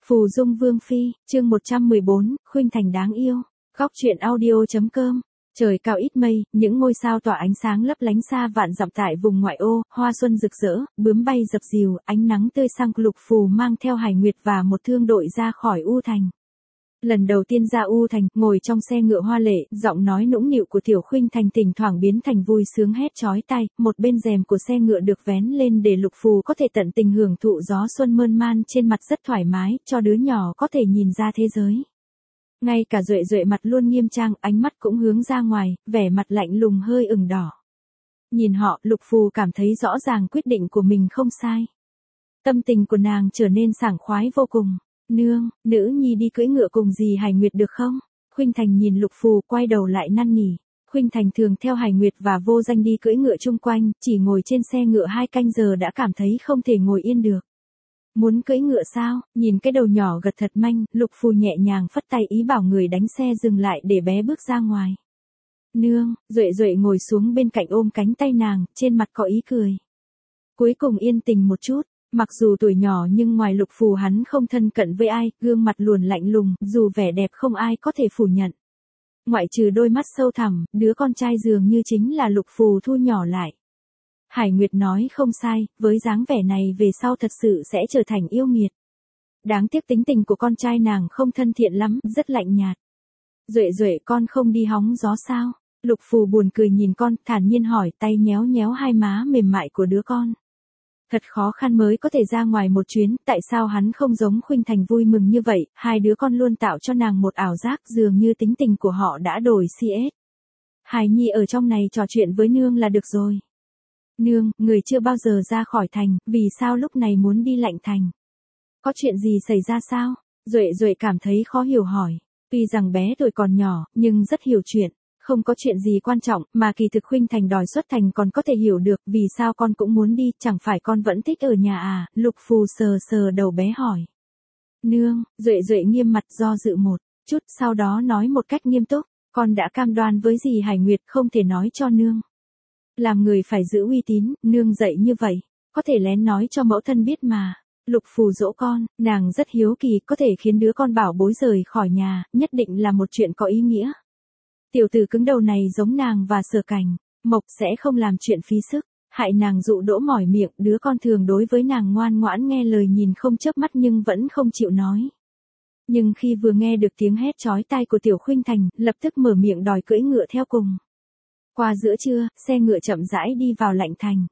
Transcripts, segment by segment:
Phù Dung Vương Phi, chương 114, Khuynh Thành đáng yêu. Góc truyện audio.com. Trời cao ít mây, những ngôi sao tỏa ánh sáng lấp lánh xa vạn dặm tại vùng ngoại ô, hoa xuân rực rỡ, bướm bay dập dìu, ánh nắng tươi sang. Lục Phù mang theo Hải Nguyệt và một thương đội ra khỏi U Thành. Lần đầu tiên ra U Thành, ngồi trong xe ngựa hoa lệ, giọng nói nũng nịu của Tiểu Khuynh Thành thỉnh thoảng biến thành vui sướng hét chói tai, một bên rèm của xe ngựa được vén lên để Lục Phù có thể tận tình hưởng thụ gió xuân mơn man trên mặt rất thoải mái, cho đứa nhỏ có thể nhìn ra thế giới. Ngay cả Duệ Duệ mặt luôn nghiêm trang, ánh mắt cũng hướng ra ngoài, vẻ mặt lạnh lùng hơi ửng đỏ. Nhìn họ, Lục Phù cảm thấy rõ ràng quyết định của mình không sai. Tâm tình của nàng trở nên sảng khoái vô cùng. Nương, nữ nhi đi cưỡi ngựa cùng dì Hải Nguyệt được không? Khuynh Thành nhìn Lục Phù quay đầu lại năn nỉ. Khuynh Thành thường theo Hải Nguyệt và Vô Danh đi cưỡi ngựa chung quanh, chỉ ngồi trên xe ngựa 2 canh giờ đã cảm thấy không thể ngồi yên được. Muốn cưỡi ngựa sao? Nhìn cái đầu nhỏ gật thật manh, Lục Phù nhẹ nhàng phất tay ý bảo người đánh xe dừng lại để bé bước ra ngoài. Nương, Duệ Duệ ngồi xuống bên cạnh ôm cánh tay nàng, trên mặt có ý cười. Cuối cùng yên tình một chút. Mặc dù tuổi nhỏ nhưng ngoài Lục Phù hắn không thân cận với ai, gương mặt luôn lạnh lùng, dù vẻ đẹp không ai có thể phủ nhận. Ngoại trừ đôi mắt sâu thẳm, đứa con trai dường như chính là Lục Phù thu nhỏ lại. Hải Nguyệt nói không sai, với dáng vẻ này về sau thật sự sẽ trở thành yêu nghiệt. Đáng tiếc tính tình của con trai nàng không thân thiện lắm, rất lạnh nhạt. Duệ Duệ con không đi hóng gió sao? Lục Phù buồn cười nhìn con, thản nhiên hỏi, tay nhéo nhéo hai má mềm mại của đứa con. Thật khó khăn mới có thể ra ngoài một chuyến, tại sao hắn không giống Khuynh Thành vui mừng như vậy, hai đứa con luôn tạo cho nàng một ảo giác dường như tính tình của họ đã đổi CS. Hải Nhi ở trong này trò chuyện với nương là được rồi. Nương, người chưa bao giờ ra khỏi thành, vì sao lúc này muốn đi Lạnh Thành? Có chuyện gì xảy ra sao? Duệ Duệ cảm thấy khó hiểu hỏi. Tuy rằng bé tuổi còn nhỏ, nhưng rất hiểu chuyện. Không có chuyện gì quan trọng, mà kỳ thực Khuynh Thành đòi xuất thành còn có thể hiểu được, vì sao con cũng muốn đi, chẳng phải con vẫn thích ở nhà à? Lục Phù sờ sờ đầu bé hỏi. Nương, Duệ Duệ nghiêm mặt do dự một chút, sau đó nói một cách nghiêm túc, con đã cam đoan với dì Hải Nguyệt không thể nói cho nương. Làm người phải giữ uy tín, nương dạy như vậy, có thể lén nói cho mẫu thân biết mà. Lục Phù dỗ con, nàng rất hiếu kỳ, có thể khiến đứa con bảo bối rời khỏi nhà, nhất định là một chuyện có ý nghĩa. Tiểu tử cứng đầu này giống nàng và Sở Cảnh, Mộc sẽ không làm chuyện phí sức, hại nàng dụ dỗ mỏi miệng, đứa con thường đối với nàng ngoan ngoãn nghe lời nhìn không chớp mắt nhưng vẫn không chịu nói. Nhưng khi vừa nghe được tiếng hét chói tai của Tiểu Khuynh Thành, lập tức mở miệng đòi cưỡi ngựa theo cùng. Qua giữa trưa, xe ngựa chậm rãi đi vào Lạnh Thành.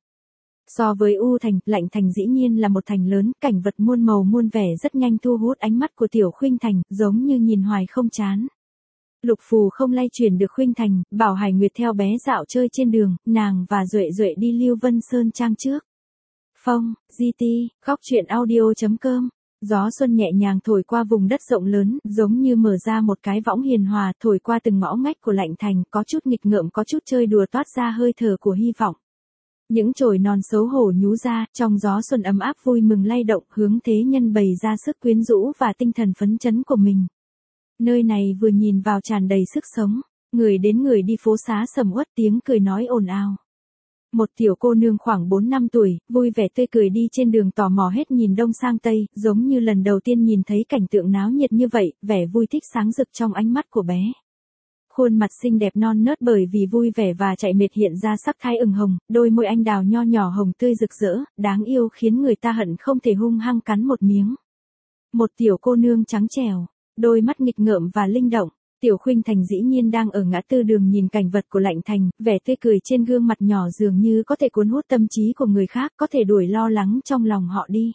So với U Thành, Lạnh Thành dĩ nhiên là một thành lớn, cảnh vật muôn màu muôn vẻ rất nhanh thu hút ánh mắt của Tiểu Khuynh Thành, giống như nhìn hoài không chán. Lục Phù không lay chuyển được Khuynh Thành, bảo Hải Nguyệt theo bé dạo chơi trên đường, nàng và Duệ Duệ đi Lưu Vân Sơn Trang trước. Phong, GT, góc truyện audio.com. Gió xuân nhẹ nhàng thổi qua vùng đất rộng lớn, giống như mở ra một cái võng hiền hòa, thổi qua từng ngõ ngách của Lạnh Thành, có chút nghịch ngợm, có chút chơi đùa, toát ra hơi thở của hy vọng. Những chồi non xấu hổ nhú ra, trong gió xuân ấm áp vui mừng lay động, hướng thế nhân bày ra sức quyến rũ và tinh thần phấn chấn của mình. Nơi này vừa nhìn vào tràn đầy sức sống, người đến người đi phố xá sầm uất, tiếng cười nói ồn ào. Một tiểu cô nương khoảng 4 năm tuổi, vui vẻ tươi cười đi trên đường tò mò hết nhìn đông sang tây, giống như lần đầu tiên nhìn thấy cảnh tượng náo nhiệt như vậy, vẻ vui thích sáng rực trong ánh mắt của bé. Khuôn mặt xinh đẹp non nớt bởi vì vui vẻ và chạy mệt hiện ra sắc thái ửng hồng, đôi môi anh đào nho nhỏ hồng tươi rực rỡ, đáng yêu khiến người ta hận không thể hung hăng cắn một miếng. Một tiểu cô nương trắng trẻo, đôi mắt nghịch ngợm và linh động. Tiểu Khuynh Thành dĩ nhiên đang ở ngã tư đường nhìn cảnh vật của Lạnh Thành, vẻ tươi cười trên gương mặt nhỏ dường như có thể cuốn hút tâm trí của người khác, có thể đuổi lo lắng trong lòng họ đi.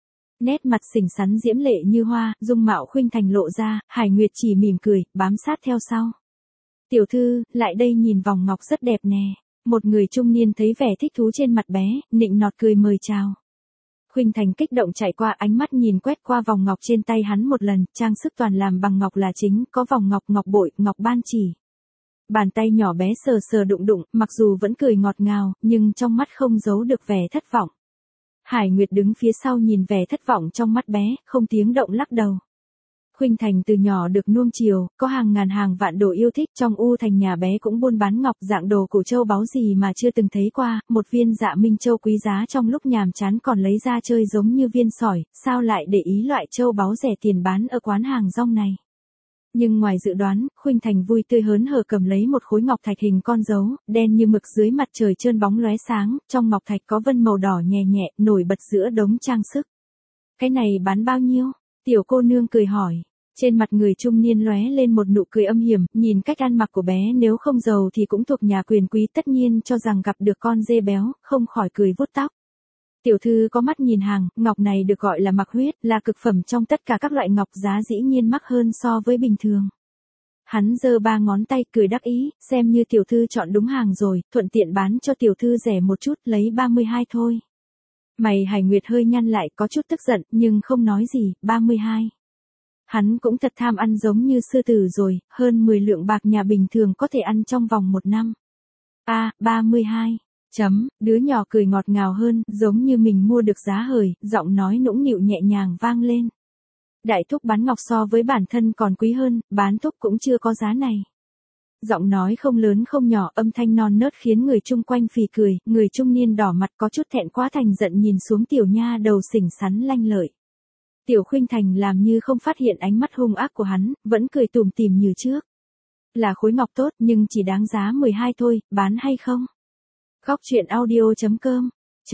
Nét mặt xinh xắn diễm lệ như hoa, dung mạo Khuynh Thành lộ ra, Hải Nguyệt chỉ mỉm cười, bám sát theo sau. Tiểu thư, lại đây nhìn vòng ngọc rất đẹp nè. Một người trung niên thấy vẻ thích thú trên mặt bé, nịnh nọt cười mời chào. Khuynh Thành kích động chạy qua, ánh mắt nhìn quét qua vòng ngọc trên tay hắn một lần, trang sức toàn làm bằng ngọc là chính, có vòng ngọc, ngọc bội, ngọc ban chỉ. Bàn tay nhỏ bé sờ sờ đụng đụng, mặc dù vẫn cười ngọt ngào, nhưng trong mắt không giấu được vẻ thất vọng. Hải Nguyệt đứng phía sau nhìn vẻ thất vọng trong mắt bé, không tiếng động lắc đầu. Khuynh Thành từ nhỏ được nuông chiều, có hàng ngàn hàng vạn đồ yêu thích, trong U Thành nhà bé cũng buôn bán ngọc dạng đồ cổ châu báu gì mà chưa từng thấy qua, một viên Dạ Minh Châu quý giá trong lúc nhàm chán còn lấy ra chơi giống như viên sỏi, sao lại để ý loại châu báu rẻ tiền bán ở quán hàng rong này. Nhưng ngoài dự đoán, Khuynh Thành vui tươi hớn hở cầm lấy một khối ngọc thạch hình con dấu, đen như mực dưới mặt trời trơn bóng lóe sáng, trong ngọc thạch có vân màu đỏ nhẹ nhẹ, nổi bật giữa đống trang sức. Cái này bán bao nhiêu? Tiểu cô nương cười hỏi. Trên mặt người trung niên lóe lên một nụ cười âm hiểm, nhìn cách ăn mặc của bé nếu không giàu thì cũng thuộc nhà quyền quý, tất nhiên cho rằng gặp được con dê béo, không khỏi cười vuốt tóc. Tiểu thư có mắt nhìn hàng, ngọc này được gọi là mặc huyết, là cực phẩm trong tất cả các loại ngọc, giá dĩ nhiên mắc hơn so với bình thường. Hắn giơ 3 ngón tay cười đắc ý, xem như tiểu thư chọn đúng hàng rồi, thuận tiện bán cho tiểu thư rẻ một chút, lấy 32 thôi. Mày Hải Nguyệt hơi nhăn lại, có chút tức giận, nhưng không nói gì. 32. Hắn cũng thật tham ăn giống như sư tử rồi, hơn 10 lượng bạc nhà bình thường có thể ăn trong vòng 1 năm. 32. Đứa nhỏ cười ngọt ngào hơn, giống như mình mua được giá hời, giọng nói nũng nịu nhẹ nhàng vang lên. Đại thúc bán ngọc so với bản thân còn quý hơn, bán thúc cũng chưa có giá này. Giọng nói không lớn không nhỏ, âm thanh non nớt khiến người chung quanh phì cười, người trung niên đỏ mặt có chút thẹn quá thành giận nhìn xuống tiểu nha đầu xinh xắn lanh lợi. Tiểu Khuynh Thành làm như không phát hiện ánh mắt hung ác của hắn, vẫn cười tủm tỉm như trước. Là khối ngọc tốt nhưng chỉ đáng giá 12 thôi, bán hay không? Góc truyện audio.com.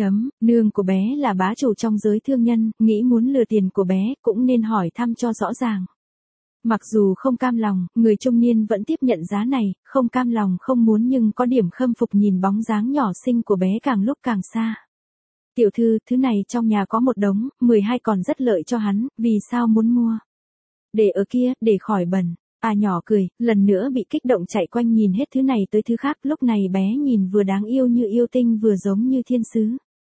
Nương của bé là bá chủ trong giới thương nhân, nghĩ muốn lừa tiền của bé cũng nên hỏi thăm cho rõ ràng. Mặc dù không cam lòng, người trung niên vẫn tiếp nhận giá này, không cam lòng không muốn nhưng có điểm khâm phục nhìn bóng dáng nhỏ xinh của bé càng lúc càng xa. Tiểu thư, thứ này trong nhà có một đống, 12 còn rất lợi cho hắn, vì sao muốn mua? Để ở kia, để khỏi bẩn. Nhỏ cười, lần nữa bị kích động chạy quanh nhìn hết thứ này tới thứ khác, lúc này bé nhìn vừa đáng yêu như yêu tinh vừa giống như thiên sứ.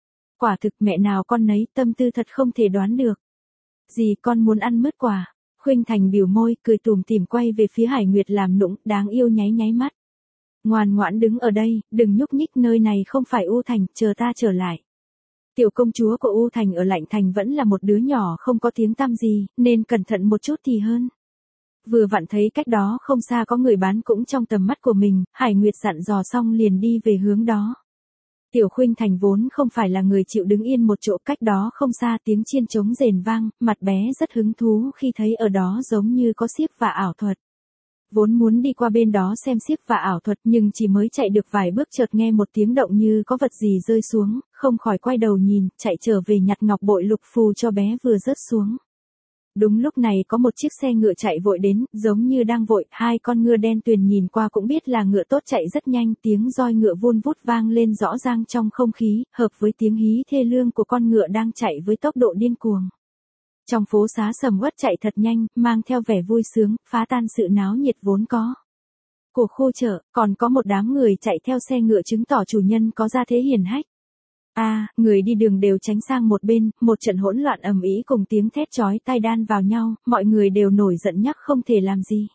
Quả thực mẹ nào con nấy, tâm tư thật không thể đoán được. Gì con muốn ăn mứt quả? Khuynh Thành biểu môi, cười tủm tỉm quay về phía Hải Nguyệt làm nũng, đáng yêu nháy nháy mắt. Ngoan ngoãn đứng ở đây, đừng nhúc nhích, nơi này không phải U Thành, chờ ta trở lại. Tiểu công chúa của U Thành ở Lạnh Thành vẫn là một đứa nhỏ không có tiếng tăm gì, nên cẩn thận một chút thì hơn. Vừa vặn thấy cách đó không xa có người bán cũng trong tầm mắt của mình, Hải Nguyệt dặn dò xong liền đi về hướng đó. Tiểu Khuynh Thành vốn không phải là người chịu đứng yên một chỗ, cách đó không xa tiếng chiên trống rền vang, mặt bé rất hứng thú khi thấy ở đó giống như có xiếc và ảo thuật. Vốn muốn đi qua bên đó xem xiếc và ảo thuật nhưng chỉ mới chạy được vài bước chợt nghe một tiếng động như có vật gì rơi xuống, không khỏi quay đầu nhìn, chạy trở về nhặt ngọc bội lục phù cho bé vừa rớt xuống. Đúng lúc này có một chiếc xe ngựa chạy vội đến, giống như đang vội, 2 con ngựa đen tuyền nhìn qua cũng biết là ngựa tốt chạy rất nhanh, tiếng roi ngựa vun vút vang lên rõ ràng trong không khí, hợp với tiếng hí thê lương của con ngựa đang chạy với tốc độ điên cuồng. Trong phố xá sầm uất chạy thật nhanh, mang theo vẻ vui sướng, phá tan sự náo nhiệt vốn có của khu chợ, còn có một đám người chạy theo xe ngựa chứng tỏ chủ nhân có gia thế hiển hách. Người đi đường đều tránh sang một bên, một trận hỗn loạn ầm ĩ cùng tiếng thét chói tai đan vào nhau, mọi người đều nổi giận nhắc không thể làm gì.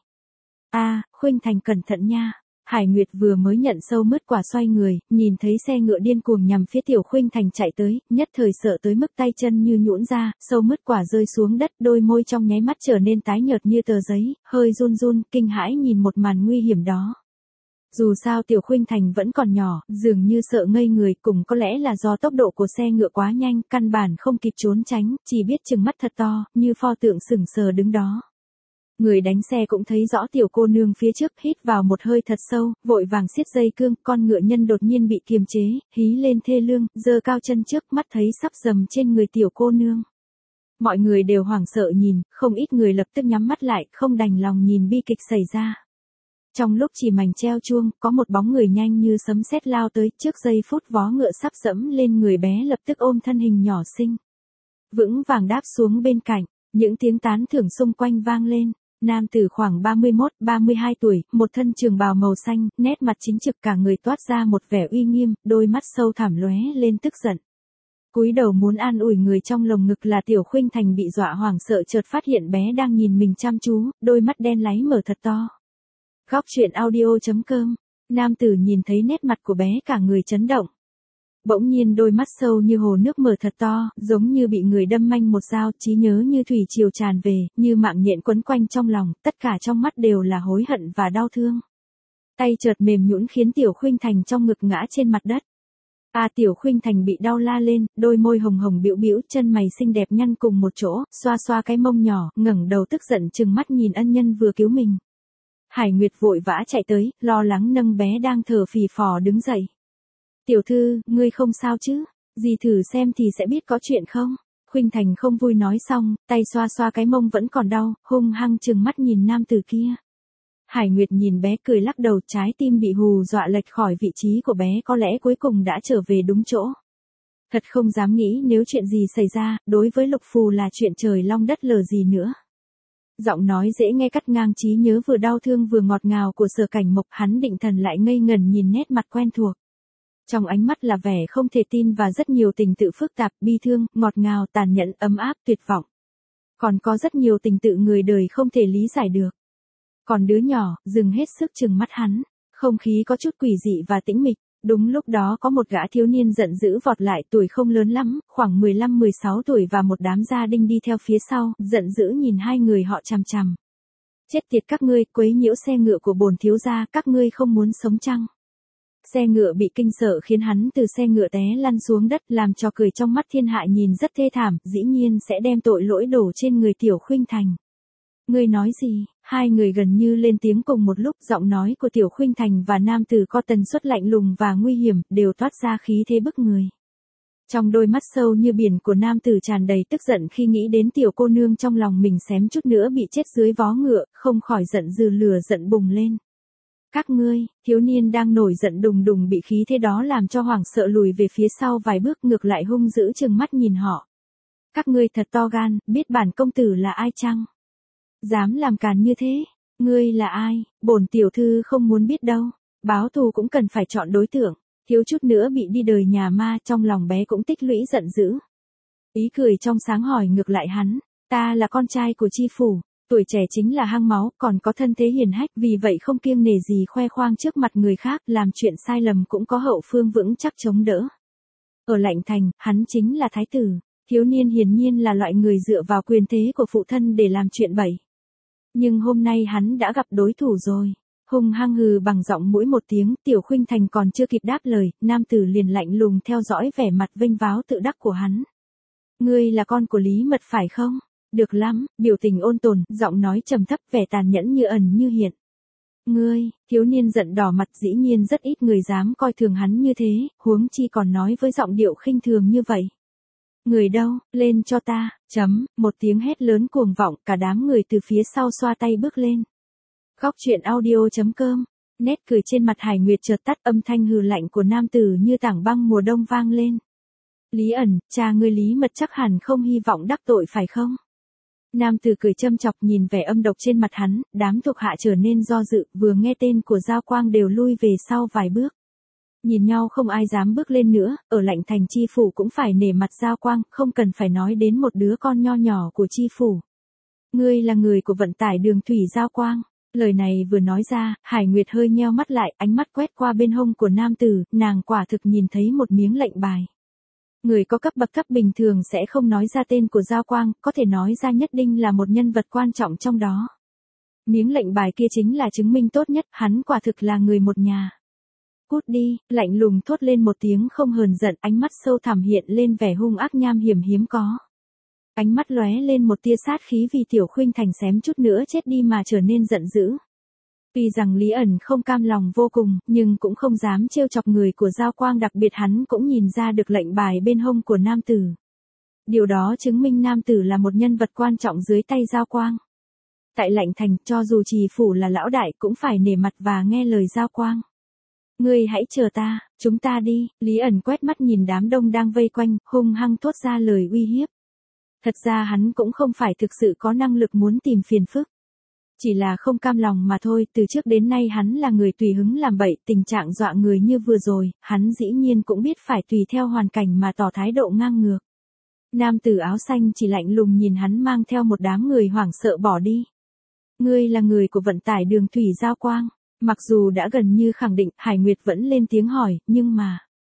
Khuynh Thành cẩn thận nha. Hải Nguyệt vừa mới nhận sâu mứt quả xoay người, nhìn thấy xe ngựa điên cuồng nhằm phía Tiểu Khuynh Thành chạy tới, nhất thời sợ tới mức tay chân như nhũn ra, sâu mứt quả rơi xuống đất, đôi môi trong nháy mắt trở nên tái nhợt như tờ giấy, hơi run run, kinh hãi nhìn một màn nguy hiểm đó. Dù sao Tiểu Khuynh Thành vẫn còn nhỏ, dường như sợ ngây người, cùng có lẽ là do tốc độ của xe ngựa quá nhanh, căn bản không kịp trốn tránh, chỉ biết trừng mắt thật to, như pho tượng sững sờ đứng đó. Người đánh xe cũng thấy rõ tiểu cô nương phía trước, hít vào một hơi thật sâu, vội vàng siết dây cương, con ngựa nhân đột nhiên bị kiềm chế, hí lên thê lương, giơ cao chân trước, mắt thấy sắp dầm trên người tiểu cô nương. Mọi người đều hoảng sợ nhìn, không ít người lập tức nhắm mắt lại, không đành lòng nhìn bi kịch xảy ra. Trong lúc chỉ mảnh treo chuông, có một bóng người nhanh như sấm sét lao tới, trước giây phút vó ngựa sắp dẫm lên người bé lập tức ôm thân hình nhỏ xinh. Vững vàng đáp xuống bên cạnh, những tiếng tán thưởng xung quanh vang lên. Nam tử khoảng 31-32 tuổi, một thân trường bào màu xanh, nét mặt chính trực, cả người toát ra một vẻ uy nghiêm, đôi mắt sâu thẳm lóe lên tức giận. Cúi đầu muốn an ủi người trong lồng ngực là Tiểu Khuynh Thành bị dọa hoảng sợ chợt phát hiện bé đang nhìn mình chăm chú, đôi mắt đen láy mở thật to. Góc truyện audio.com. Nam tử nhìn thấy nét mặt của bé cả người chấn động. Bỗng nhiên đôi mắt sâu như hồ nước mở thật to, giống như bị người đâm manh một dao, trí nhớ như thủy triều tràn về, như mạng nhện quấn quanh trong lòng, tất cả trong mắt đều là hối hận và đau thương. Tay chợt mềm nhũn khiến Tiểu Khuynh Thành trong ngực ngã trên mặt đất. Tiểu Khuynh Thành bị đau la lên, đôi môi hồng hồng bĩu bĩu, chân mày xinh đẹp nhăn cùng một chỗ, xoa xoa cái mông nhỏ, ngẩng đầu tức giận trừng mắt nhìn ân nhân vừa cứu mình. Hải Nguyệt vội vã chạy tới, lo lắng nâng bé đang thở phì phò đứng dậy. Tiểu thư, ngươi không sao chứ? Dì thử xem thì sẽ biết có chuyện không? Khuynh Thành không vui nói xong, tay xoa xoa cái mông vẫn còn đau, hung hăng trừng mắt nhìn nam tử kia. Hải Nguyệt nhìn bé cười lắc đầu, trái tim bị hù dọa lệch khỏi vị trí của bé, có lẽ cuối cùng đã trở về đúng chỗ. Thật không dám nghĩ nếu chuyện gì xảy ra, đối với Lục Phù là chuyện trời long đất lở gì nữa. Giọng nói dễ nghe cắt ngang trí nhớ vừa đau thương vừa ngọt ngào của Sở Cảnh Mộc, hắn định thần lại ngây ngẩn nhìn nét mặt quen thuộc. Trong ánh mắt là vẻ không thể tin và rất nhiều tình tự phức tạp, bi thương, ngọt ngào, tàn nhẫn, ấm áp, tuyệt vọng. Còn có rất nhiều tình tự người đời không thể lý giải được. Còn đứa nhỏ, dừng hết sức trừng mắt hắn. Không khí có chút quỷ dị và tĩnh mịch. Đúng lúc đó có một gã thiếu niên giận dữ vọt lại, tuổi không lớn lắm, khoảng 15-16 tuổi, và một đám gia đình đi theo phía sau, giận dữ nhìn hai người họ chằm chằm. Chết tiệt các ngươi, quấy nhiễu xe ngựa của bổn thiếu gia, các ngươi không muốn sống chăng? Xe ngựa bị kinh sợ khiến hắn từ xe ngựa té lăn xuống đất, làm cho cười trong mắt thiên hạ nhìn rất thê thảm, dĩ nhiên sẽ đem tội lỗi đổ trên người Tiểu Khuynh Thành. Ngươi nói gì? Hai người gần như lên tiếng cùng một lúc, giọng nói của Tiểu Khuynh Thành và nam tử có tần suất lạnh lùng và nguy hiểm, đều toát ra khí thế bức người. Trong đôi mắt sâu như biển của nam tử tràn đầy tức giận khi nghĩ đến tiểu cô nương trong lòng mình xém chút nữa bị chết dưới vó ngựa, không khỏi giận dữ lửa giận bùng lên. Các ngươi, thiếu niên đang nổi giận đùng đùng bị khí thế đó làm cho hoảng sợ lùi về phía sau vài bước, ngược lại hung dữ trừng mắt nhìn họ. Các ngươi thật to gan, biết bản công tử là ai chăng? Dám làm càn như thế, ngươi là ai? Bổn tiểu thư không muốn biết đâu. Báo thù cũng cần phải chọn đối tượng, thiếu chút nữa bị đi đời nhà ma, trong lòng bé cũng tích lũy giận dữ. Ý cười trong sáng hỏi ngược lại hắn, ta là con trai của chi phủ, tuổi trẻ chính là hang máu, còn có thân thế hiền hách, vì vậy không kiêng nể gì khoe khoang trước mặt người khác, làm chuyện sai lầm cũng có hậu phương vững chắc chống đỡ. Ở Lạnh Thành, hắn chính là thái tử, thiếu niên hiển nhiên là loại người dựa vào quyền thế của phụ thân để làm chuyện bậy. Nhưng hôm nay hắn đã gặp đối thủ rồi. Hung hăng hừ bằng giọng mũi một tiếng, Tiểu Khuynh Thành còn chưa kịp đáp lời, nam tử liền lạnh lùng theo dõi vẻ mặt vênh váo tự đắc của hắn. Ngươi là con của Lý Mật phải không? Được lắm, biểu tình ôn tồn, giọng nói trầm thấp, vẻ tàn nhẫn như ẩn như hiện. Ngươi, thiếu niên giận đỏ mặt, dĩ nhiên rất ít người dám coi thường hắn như thế, huống chi còn nói với giọng điệu khinh thường như vậy. Người đâu, lên cho ta, một tiếng hét lớn cuồng vọng, cả đám người từ phía sau xoa tay bước lên. Góc truyện audio.com, nét cười trên mặt Hải Nguyệt chợt tắt, âm thanh hừ lạnh của nam tử như tảng băng mùa đông vang lên. Lý ẩn, cha ngươi Lý Mật chắc hẳn không hy vọng đắc tội phải không? Nam tử cười châm chọc nhìn vẻ âm độc trên mặt hắn, đám thuộc hạ trở nên do dự, vừa nghe tên của Giao Quang đều lui về sau vài bước. Nhìn nhau không ai dám bước lên nữa, ở Lạnh Thành chi phủ cũng phải nể mặt Giao Quang, không cần phải nói đến một đứa con nho nhỏ của chi phủ. Ngươi là người của vận tải đường thủy Giao Quang. Lời này vừa nói ra, Hải Nguyệt hơi nheo mắt lại, ánh mắt quét qua bên hông của nam tử, nàng quả thực nhìn thấy một miếng lệnh bài. Người có cấp bậc thấp bình thường sẽ không nói ra tên của Giao Quang, có thể nói ra nhất định là một nhân vật quan trọng trong đó. Miếng lệnh bài kia chính là chứng minh tốt nhất, hắn quả thực là người một nhà. Cút đi, lạnh lùng thốt lên một tiếng không hờn giận, ánh mắt sâu thẳm hiện lên vẻ hung ác nham hiểm hiếm có. Ánh mắt lóe lên một tia sát khí vì Tiểu Khuynh Thành xém chút nữa chết đi mà trở nên giận dữ. Tuy rằng Lý ẩn không cam lòng vô cùng, nhưng cũng không dám trêu chọc người của Giao Quang, đặc biệt hắn cũng nhìn ra được lệnh bài bên hông của nam tử. Điều đó chứng minh nam tử là một nhân vật quan trọng dưới tay Giao Quang. Tại Lạnh Thành, cho dù trì phủ là lão đại cũng phải nể mặt và nghe lời Giao Quang. Ngươi hãy chờ ta, chúng ta đi, Lý ẩn quét mắt nhìn đám đông đang vây quanh, hung hăng thốt ra lời uy hiếp. Thật ra hắn cũng không phải thực sự có năng lực muốn tìm phiền phức. Chỉ là không cam lòng mà thôi, từ trước đến nay hắn là người tùy hứng làm bậy, tình trạng dọa người như vừa rồi, hắn dĩ nhiên cũng biết phải tùy theo hoàn cảnh mà tỏ thái độ ngang ngược. Nam tử áo xanh chỉ lạnh lùng nhìn hắn mang theo một đám người hoảng sợ bỏ đi. Ngươi là người của vận tải đường thủy Giao Quang. Mặc dù đã gần như khẳng định, Hải Nguyệt vẫn lên tiếng hỏi, nhưng mà...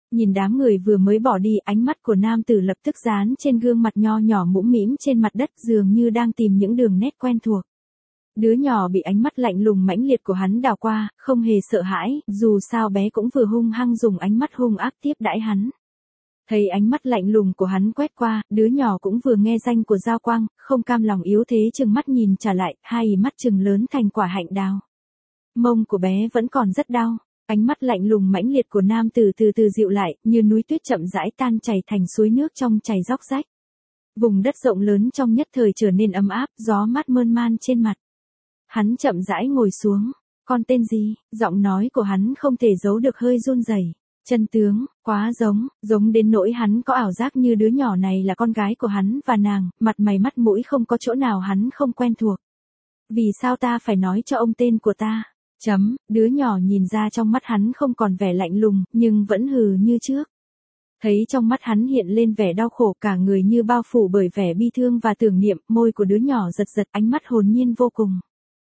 Nhìn đám người vừa mới bỏ đi, ánh mắt của nam tử lập tức dán trên gương mặt nho nhỏ mũm mĩm trên mặt đất, dường như đang tìm những đường nét quen thuộc. Đứa nhỏ bị ánh mắt lạnh lùng mãnh liệt của hắn đảo qua, không hề sợ hãi, dù sao bé cũng vừa hung hăng dùng ánh mắt hung ác tiếp đãi hắn. Thấy ánh mắt lạnh lùng của hắn quét qua, đứa nhỏ cũng vừa nghe danh của Giao Quang, không cam lòng yếu thế chừng mắt nhìn trả lại, hai mắt trừng lớn thành quả hạnh đào. Mông của bé vẫn còn rất đau, ánh mắt lạnh lùng mãnh liệt của nam tử từ từ dịu lại, như núi tuyết chậm rãi tan chảy thành suối nước trong chảy róc rách. Vùng đất rộng lớn trong nhất thời trở nên ấm áp, gió mát mơn man trên mặt. Hắn chậm rãi ngồi xuống, con tên gì? Giọng nói của hắn không thể giấu được hơi run rẩy. Chân tướng, quá giống đến nỗi hắn có ảo giác như đứa nhỏ này là con gái của hắn và nàng, mặt mày mắt mũi không có chỗ nào hắn không quen thuộc. Vì sao ta phải nói cho ông tên của ta? Đứa nhỏ nhìn ra trong mắt hắn không còn vẻ lạnh lùng, nhưng vẫn hừ như trước. Thấy trong mắt hắn hiện lên vẻ đau khổ, cả người như bao phủ bởi vẻ bi thương và tưởng niệm, môi của đứa nhỏ giật giật, ánh mắt hồn nhiên vô cùng.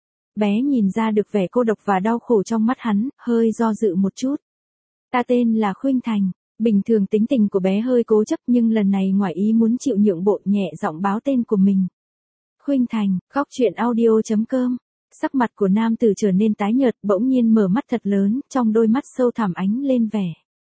Bé nhìn ra được vẻ cô độc và đau khổ trong mắt hắn, hơi do dự một chút. Ta tên là Khuynh Thành. Bình thường tính tình của bé hơi cố chấp, nhưng lần này ngoài ý muốn chịu nhượng bộ, nhẹ giọng báo tên của mình. Khuynh Thành, Góc Chuyện Audio.com. Sắc mặt của nam tử trở nên tái nhợt, bỗng nhiên mở mắt thật lớn, trong đôi mắt sâu thẳm ánh lên vẻ.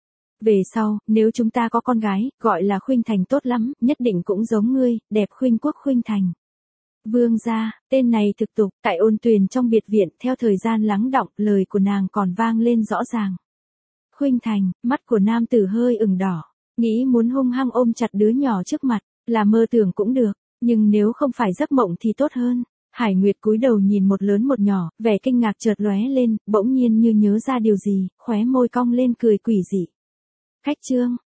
Về sau, nếu chúng ta có con gái, gọi là Khuynh Thành tốt lắm, nhất định cũng giống ngươi, đẹp khuynh quốc Khuynh Thành. Vương gia, tên này thực tục, tại Ôn Tuyền trong biệt viện, theo thời gian lắng đọng, lời của nàng còn vang lên rõ ràng. Khuynh Thành, mắt của nam tử hơi ửng đỏ, nghĩ muốn hung hăng ôm chặt đứa nhỏ trước mặt, là mơ tưởng cũng được, nhưng nếu không phải giấc mộng thì tốt hơn. Hải Nguyệt cúi đầu nhìn một lớn một nhỏ, vẻ kinh ngạc chợt lóe lên, bỗng nhiên như nhớ ra điều gì, khóe môi cong lên cười quỷ dị. Khách trương,